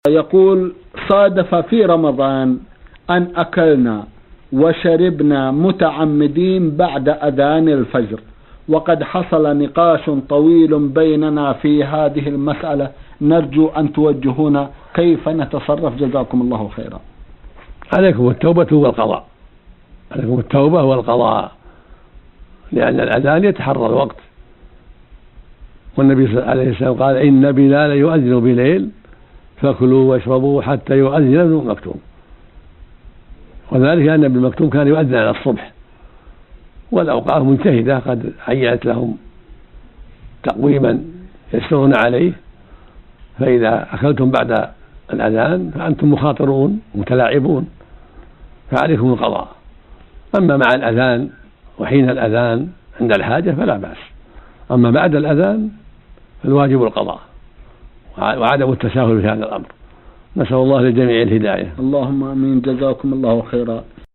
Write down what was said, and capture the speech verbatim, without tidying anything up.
يقول: صادف في رمضان أن أكلنا وشربنا متعمدين بعد أذان الفجر، وقد حصل نقاش طويل بيننا في هذه المسألة، نرجو أن توجهونا كيف نتصرف، جزاكم الله خيرا. عليكم التوبة والقضاء، عليكم التوبة والقضاء، لأن الأذان يتحرى الوقت، والنبي صلى الله عليه وسلم قال: إن بلال يؤذن بليل فكلوا واشربوا حتى يؤذن ابن مكتوم. وذلك أن ابن مكتوم كان يؤذن على الصبح، والأوقات مجتهدة قد عينت لهم تقويما يسرون عليه، فإذا أكلتم بعد الأذان فأنتم مخاطرون متلاعبون، فعليكم القضاء. أما مع الأذان وحين الأذان عند الحاجة فلا بأس، أما بعد الأذان فالواجب القضاء وعدم التساهل في هذا الأمر. نسأل الله للجميع الهداية. اللهم آمين، جزاكم الله خيرا.